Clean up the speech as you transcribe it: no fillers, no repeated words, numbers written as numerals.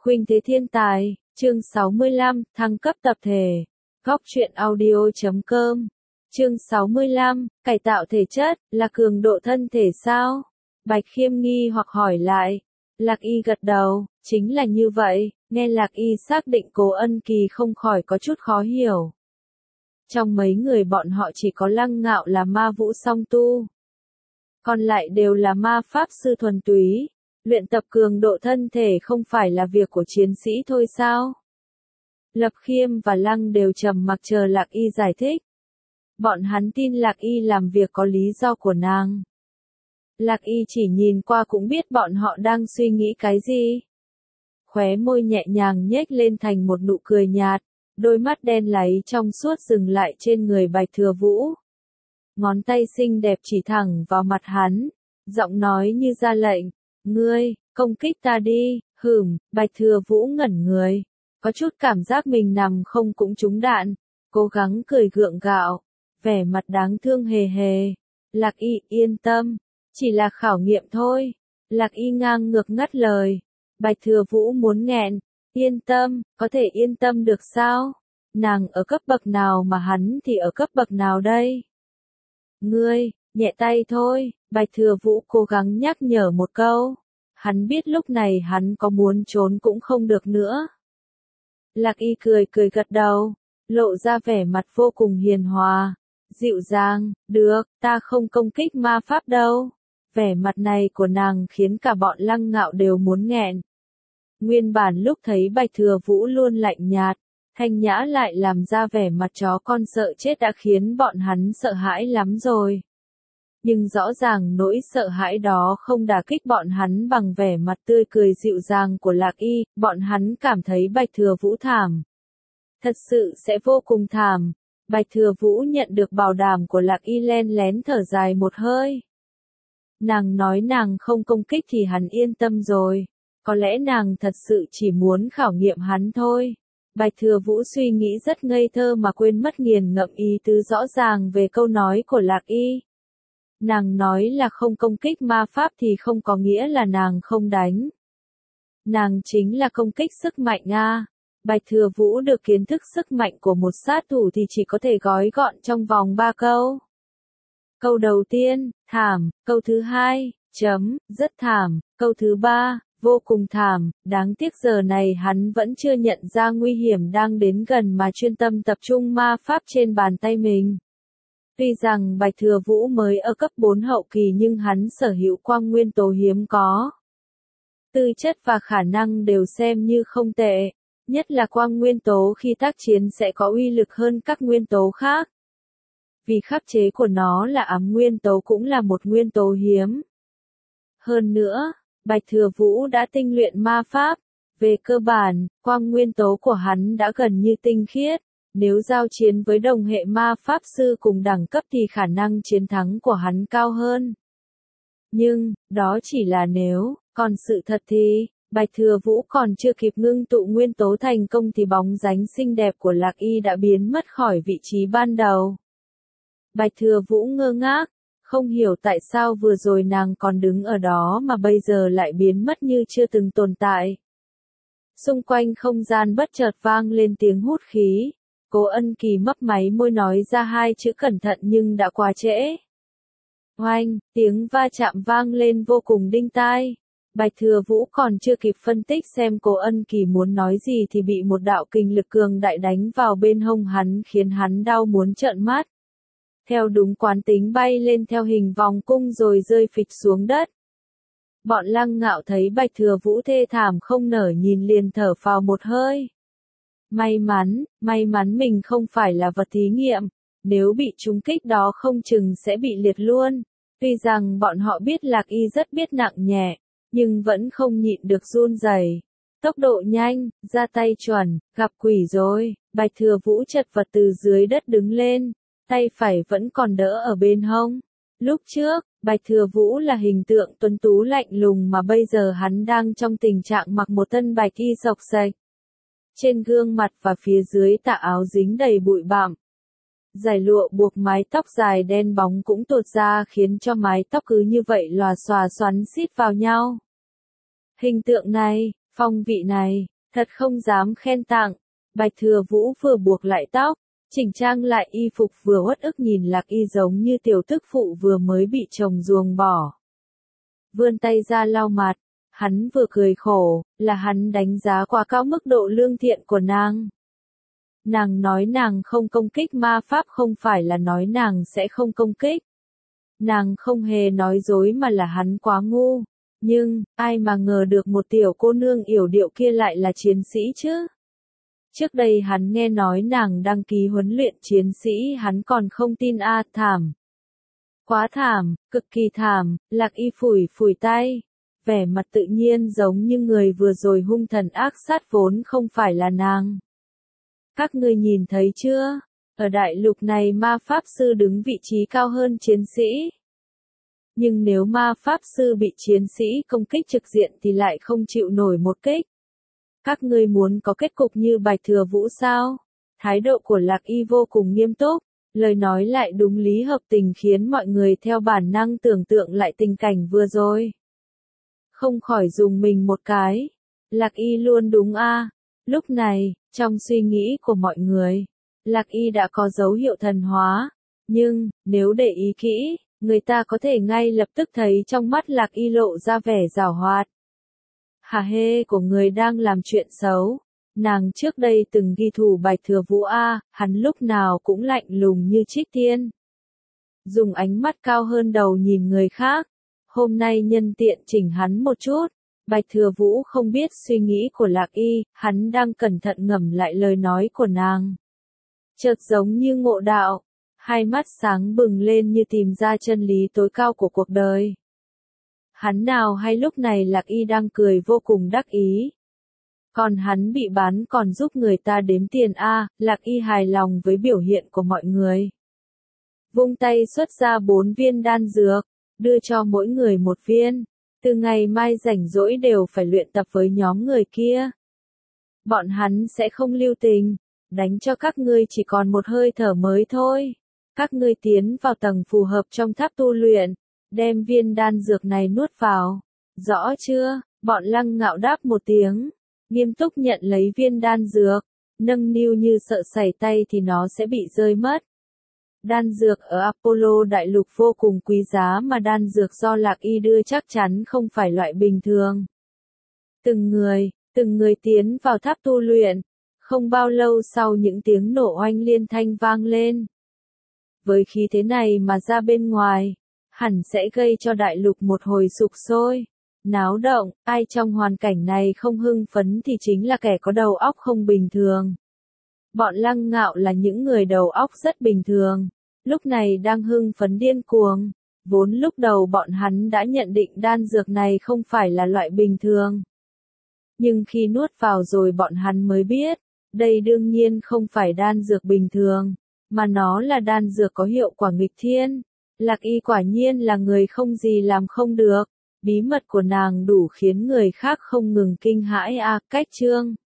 Khuynh Thế Thiên Tài, chương 65, thăng cấp tập thể. Góc truyện audio.com. Chương 65, cải tạo thể chất, là cường độ thân thể sao? Bạch Khiêm nghi hoặc hỏi lại. Lạc Y gật đầu, chính là như vậy, nghe Lạc Y xác định Cố Ân Kỳ không khỏi có chút khó hiểu. Trong mấy người bọn họ chỉ có Lăng Ngạo là ma vũ song tu. Còn lại đều là ma pháp sư thuần túy. Luyện tập cường độ thân thể không phải là việc của chiến sĩ thôi sao? Lập Khiêm và Lăng đều trầm mặc chờ Lạc Y giải thích. Bọn hắn tin Lạc Y làm việc có lý do của nàng. Lạc Y chỉ nhìn qua cũng biết bọn họ đang suy nghĩ cái gì. Khóe môi nhẹ nhàng nhếch lên thành một nụ cười nhạt, đôi mắt đen láy trong suốt dừng lại trên người Bạch Thừa Vũ. Ngón tay xinh đẹp chỉ thẳng vào mặt hắn, giọng nói như ra lệnh. Ngươi, công kích ta đi, Bạch Thừa Vũ ngẩn người, có chút cảm giác mình nằm không cũng trúng đạn, cố gắng cười gượng gạo, vẻ mặt đáng thương hề hề. Lạc Y yên tâm, chỉ là khảo nghiệm thôi. Lạc Y ngang ngược ngắt lời. Bạch Thừa Vũ muốn nghẹn, yên tâm, có thể yên tâm được sao? Nàng ở cấp bậc nào mà hắn thì ở cấp bậc nào đây? Ngươi, nhẹ tay thôi, Bạch Thừa Vũ cố gắng nhắc nhở một câu. Hắn biết lúc này hắn có muốn trốn cũng không được nữa. Lạc Y cười gật đầu, lộ ra vẻ mặt vô cùng hiền hòa, dịu dàng, được, ta không công kích ma pháp đâu. Vẻ mặt này của nàng khiến cả bọn Lăng Ngạo đều muốn nghẹn. Nguyên bản lúc thấy Bạch Thừa Vũ luôn lạnh nhạt, thanh nhã lại làm ra vẻ mặt chó con sợ chết đã khiến bọn hắn sợ hãi lắm rồi. Nhưng rõ ràng nỗi sợ hãi đó không đả kích bọn hắn bằng vẻ mặt tươi cười dịu dàng của Lạc Y, bọn hắn cảm thấy Bạch Thừa Vũ thảm. Thật sự sẽ vô cùng thảm. Bạch Thừa Vũ nhận được bảo đảm của Lạc Y len lén thở dài một hơi. Nàng nói nàng không công kích thì hắn yên tâm rồi. Có lẽ nàng thật sự chỉ muốn khảo nghiệm hắn thôi. Bạch Thừa Vũ suy nghĩ rất ngây thơ mà quên mất nghiền ngẫm ý tứ rõ ràng về câu nói của Lạc Y. Nàng nói là không công kích ma pháp thì không có nghĩa là nàng không đánh. Nàng chính là công kích sức mạnh a. Bạch Thừa Vũ được kiến thức sức mạnh của một sát thủ thì chỉ có thể gói gọn trong vòng 3 câu. Câu đầu tiên, thảm, câu thứ hai, rất thảm, câu thứ ba, vô cùng thảm, đáng tiếc giờ này hắn vẫn chưa nhận ra nguy hiểm đang đến gần mà chuyên tâm tập trung ma pháp trên bàn tay mình. Tuy rằng Bạch Thừa Vũ mới ở cấp 4 hậu kỳ nhưng hắn sở hữu quang nguyên tố hiếm có. Tư chất và khả năng đều xem như không tệ, nhất là quang nguyên tố khi tác chiến sẽ có uy lực hơn các nguyên tố khác. Vì khắc chế của nó là ám nguyên tố cũng là một nguyên tố hiếm. Hơn nữa, Bạch Thừa Vũ đã tinh luyện ma pháp. Về cơ bản, quang nguyên tố của hắn đã gần như tinh khiết. Nếu giao chiến với đồng hệ ma pháp sư cùng đẳng cấp thì khả năng chiến thắng của hắn cao hơn. Nhưng, đó chỉ là nếu, còn sự thật thì, Bạch Thừa Vũ còn chưa kịp ngưng tụ nguyên tố thành công thì bóng dáng xinh đẹp của Lạc Y đã biến mất khỏi vị trí ban đầu. Bạch Thừa Vũ ngơ ngác, không hiểu tại sao vừa rồi nàng còn đứng ở đó mà bây giờ lại biến mất như chưa từng tồn tại. Xung quanh không gian bất chợt vang lên tiếng hút khí. Cố Ân Kỳ mấp máy môi nói ra hai chữ cẩn thận nhưng đã quá trễ. Oanh, tiếng va chạm vang lên vô cùng đinh tai. Bạch Thừa Vũ còn chưa kịp phân tích xem Cố Ân Kỳ muốn nói gì thì bị một đạo kình lực cường đại đánh vào bên hông hắn khiến hắn đau muốn trợn mắt. Theo đúng quán tính bay lên theo hình vòng cung rồi rơi phịch xuống đất. Bọn Lăng Ngạo thấy Bạch Thừa Vũ thê thảm không nở nhìn liền thở phào một hơi. May mắn mình không phải là vật thí nghiệm, nếu bị trúng kích đó không chừng sẽ bị liệt luôn. Tuy rằng bọn họ biết Lạc Y rất biết nặng nhẹ, nhưng vẫn không nhịn được run rẩy. Tốc độ nhanh, ra tay chuẩn, gặp quỷ rồi. Bạch Thừa Vũ chật vật từ dưới đất đứng lên, tay phải vẫn còn đỡ ở bên hông. Lúc trước, Bạch Thừa Vũ là hình tượng tuấn tú lạnh lùng mà bây giờ hắn đang trong tình trạng mặc một thân bạch y xộc xệch. Trên gương mặt và phía dưới tà áo dính đầy bụi bặm. Giải lụa buộc mái tóc dài đen bóng cũng tuột ra khiến cho mái tóc cứ như vậy lòa xòa xoắn xít vào nhau. Hình tượng này, phong vị này, Thật không dám khen tặng. Bạch Thừa Vũ vừa buộc lại tóc, chỉnh trang lại y phục vừa uất ức nhìn Lạc Y giống như tiểu tức phụ vừa mới bị chồng ruồng bỏ. Vươn tay ra lau mặt, hắn vừa cười khổ, là hắn đánh giá quá cao mức độ lương thiện của nàng. Nàng nói nàng không công kích ma pháp không phải là nói nàng sẽ không công kích. Nàng không hề nói dối mà là hắn quá ngu. Nhưng, ai mà ngờ được một tiểu cô nương yểu điệu kia lại là chiến sĩ chứ? Trước đây hắn nghe nói nàng đăng ký huấn luyện chiến sĩ hắn còn không tin thảm. Quá thảm, cực kỳ thảm, Lạc Y phủi phủi tay. Vẻ mặt tự nhiên giống như người vừa rồi hung thần ác sát vốn không phải là nàng. Các ngươi nhìn thấy chưa? Ở đại lục này ma pháp sư đứng vị trí cao hơn chiến sĩ. Nhưng nếu ma pháp sư bị chiến sĩ công kích trực diện thì lại không chịu nổi một kích. Các ngươi muốn có kết cục như Bạch Thừa Vũ sao? Thái độ của Lạc Y vô cùng nghiêm túc, lời nói lại đúng lý hợp tình khiến mọi người theo bản năng tưởng tượng lại tình cảnh vừa rồi. Không khỏi dùng mình một cái. Lạc Y luôn đúng Lúc này, trong suy nghĩ của mọi người, Lạc Y đã có dấu hiệu thần hóa. Nhưng, nếu để ý kỹ, người ta có thể ngay lập tức thấy trong mắt Lạc Y lộ ra vẻ giảo hoạt. Hả hê của người đang làm chuyện xấu. Nàng trước đây từng ghi thủ Bạch Thừa Vũ hắn lúc nào cũng lạnh lùng như Trích Tiên. Dùng ánh mắt cao hơn đầu nhìn người khác. Hôm nay nhân tiện chỉnh hắn một chút. Bạch Thừa Vũ không biết suy nghĩ của Lạc Y, hắn đang cẩn thận ngẫm lại lời nói của nàng. Chợt giống như ngộ đạo, hai mắt sáng bừng lên như tìm ra chân lý tối cao của cuộc đời. Hắn nào hay lúc này Lạc Y đang cười vô cùng đắc ý. Còn hắn bị bán còn giúp người ta đếm tiền Lạc Y hài lòng với biểu hiện của mọi người. Vung tay xuất ra 4 viên đan dược, đưa cho mỗi người một viên. Từ ngày mai rảnh rỗi đều phải luyện tập với nhóm người kia. Bọn hắn sẽ không lưu tình, đánh cho các ngươi chỉ còn một hơi thở mới thôi. Các ngươi tiến vào tầng phù hợp trong tháp tu luyện, đem viên đan dược này nuốt vào. Rõ chưa? Bọn Lăng Ngạo đáp một tiếng, nghiêm túc nhận lấy viên đan dược, nâng niu như sợ sẩy tay thì nó sẽ bị rơi mất. Đan dược ở Apollo đại lục vô cùng quý giá mà đan dược do Lạc Y đưa chắc chắn không phải loại bình thường. Từng người tiến vào tháp tu luyện, không bao lâu sau những tiếng nổ oanh liên thanh vang lên. Với khí thế này mà ra bên ngoài, hẳn sẽ gây cho đại lục một hồi sục sôi, náo động, ai trong hoàn cảnh này không hưng phấn thì chính là kẻ có đầu óc không bình thường. Bọn Lăng Ngạo là những người đầu óc rất bình thường, lúc này đang hưng phấn điên cuồng, vốn lúc đầu bọn hắn đã nhận định đan dược này không phải là loại bình thường. Nhưng khi nuốt vào rồi bọn hắn mới biết, đây đương nhiên không phải đan dược bình thường, mà nó là đan dược có hiệu quả nghịch thiên. Lạc Y quả nhiên là người không gì làm không được, bí mật của nàng đủ khiến người khác không ngừng kinh hãi cách chương